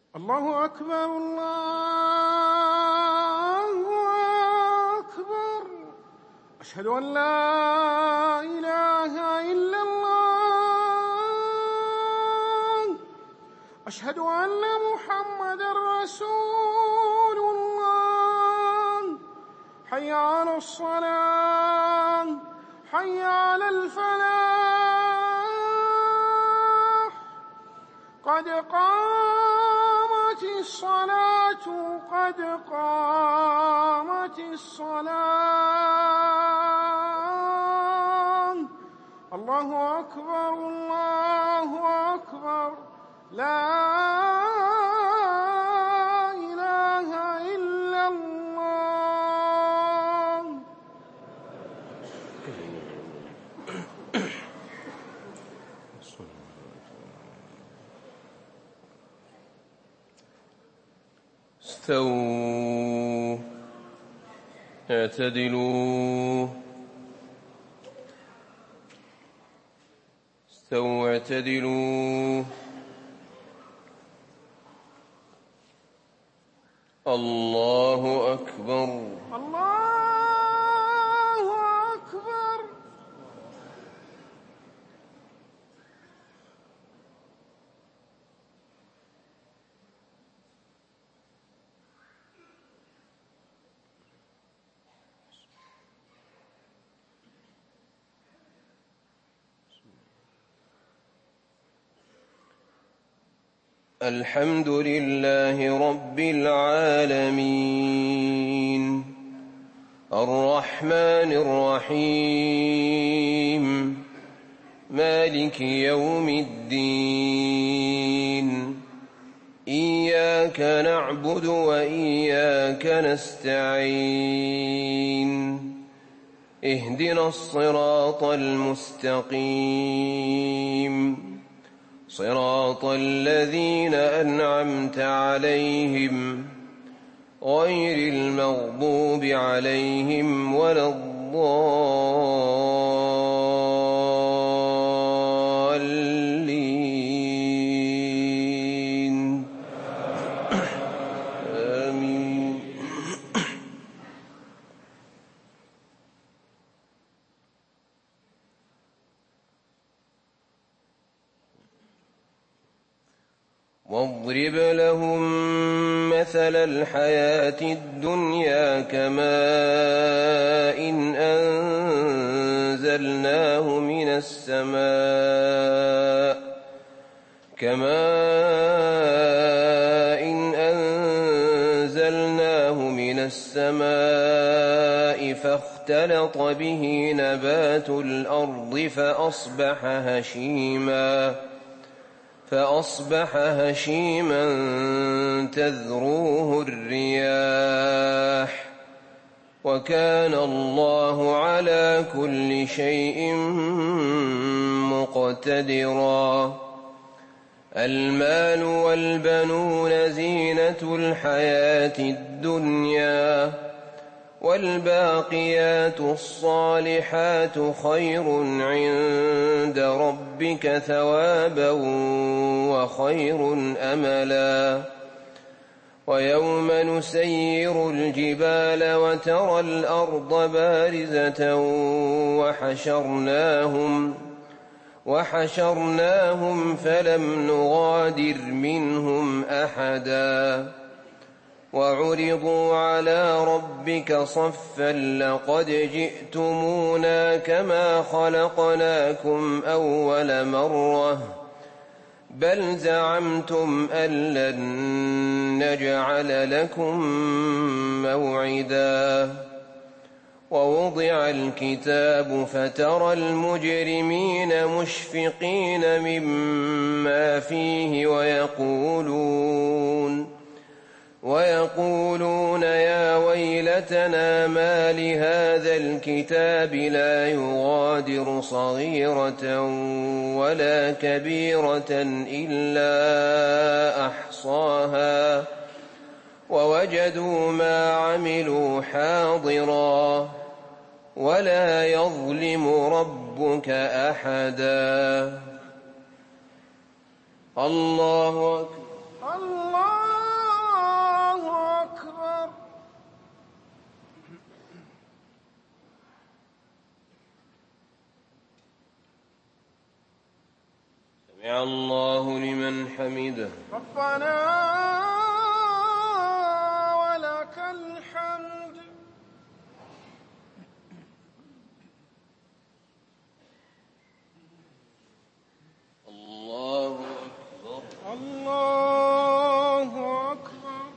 الله أكبر الله أكبر. أشهد أن لا إله إلا الله. أشهد أن محمدًا رسول الله. حي على الصلاة، حي على الفلاح، قد قامت الصلاة، قد قامت الصلاة. الله أكبر الله أكبر. لا إله إلا الله. استووا اعتدلوا، استووا اعتدلوا. الله أكبر الله أكبر. الحمد لله رب العالمين، الرحمن الرحيم، مالك يوم الدين. إياك نعبد وإياك نستعين. اهدنا الصراط المستقيم، صراط الذين أنعمت عليهم غير المغضوب عليهم ولا الضالين. آمين. واضرب لهم مثل الحياة الدنيا كماء أنزلناه من السماء فاختلط به نبات الأرض فأصبح هشيما تذروه الرياح، وكان الله على كل شيء مقتدرا. المال والبنون زينة الحياة الدنيا، والباقيات الصالحات خير عند ربك ثوابا وخير أملا. ويوم نسير الجبال وترى الأرض بارزة وحشرناهم فلم نغادر منهم أحدا. وعرضوا على ربك صفا لقد جئتمونا كما خلقناكم أول مرة، بل زعمتم أن لن نجعل لكم موعدا. ووضع الكتاب فترى المجرمين مشفقين مما فيه ويقولون يا ويلتنا ما لهذا الكتاب لا يغادر صغيرة ولا كبيرة إلا أحصاها ووجدوا ما عملوا حاضرا ولا يظلم ربك أحدا. الله أكبر. الله سمع الله لمن حمده. ربنا ولك الحمد. الله أكبر. الله أكبر.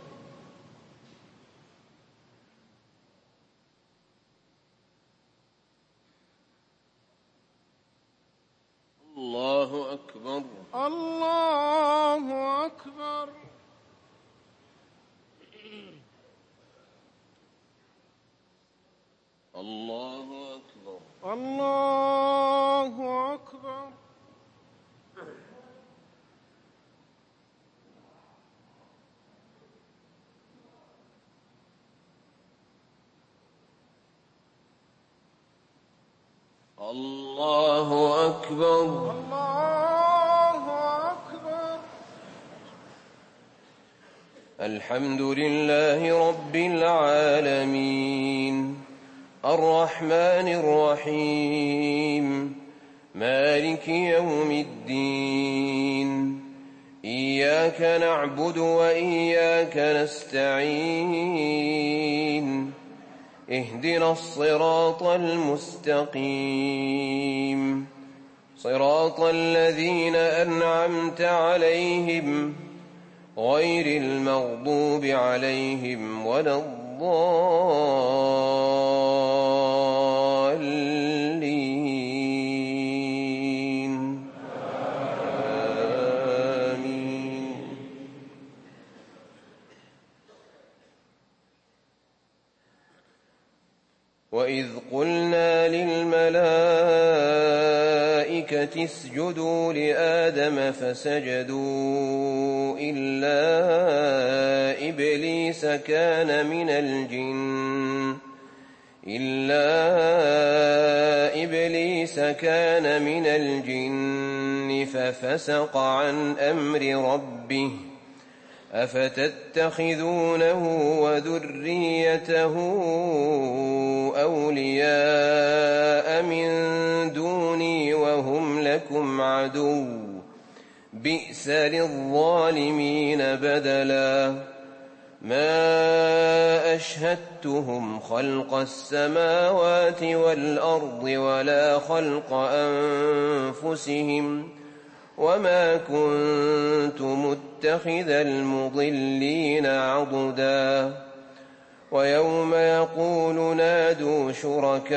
الله أكبر. الله أكبر. الله أكبر. الله أكبر. الله أكبر. الله أكبر. الحمد لله رب العالمين الرحمن الرحيم مالك يوم الدين إياك نعبد وإياك نستعين اهدنا الصراط المستقيم صراط الذين أنعمت عليهم غير المغضوب عليهم ولا الضالين آمين. وإذ قلنا للملائكة اسجدوا لآدم فسجدوا إلا إبليس كان من الجن ففسق عن أمر ربه أفتتخذونه وذريته أولياء من دوني وهم لكم عدو بئس للظالمين بدلا ما أشهدتهم خلق السماوات والأرض ولا خلق أنفسهم وما كنت متخذ المضلين عضدا ويوم يقول نادوا شركائي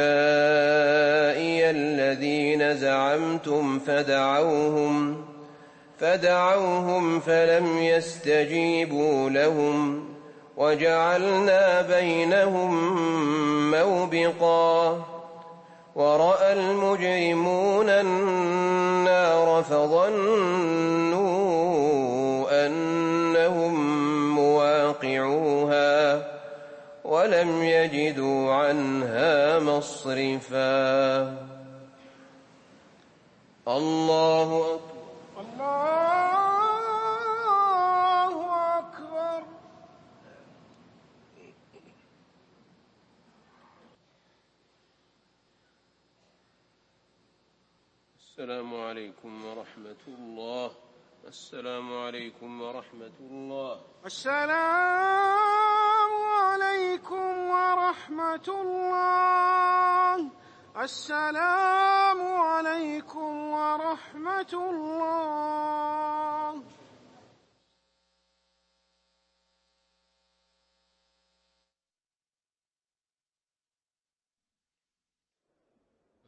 الذين زعمتم فدعوهم فلم يستجيبوا لهم وجعلنا بينهم موبقا ورأى المجرمون النار فظنوا أنهم مواقعوها ولم يجدوا عنها مصرفا. الله أكبر. الله أكبر. السلام عليكم ورحمة الله. السلام عليكم ورحمة الله. السلام عليكم ورحمة الله. السلام عليكم ورحمة الله.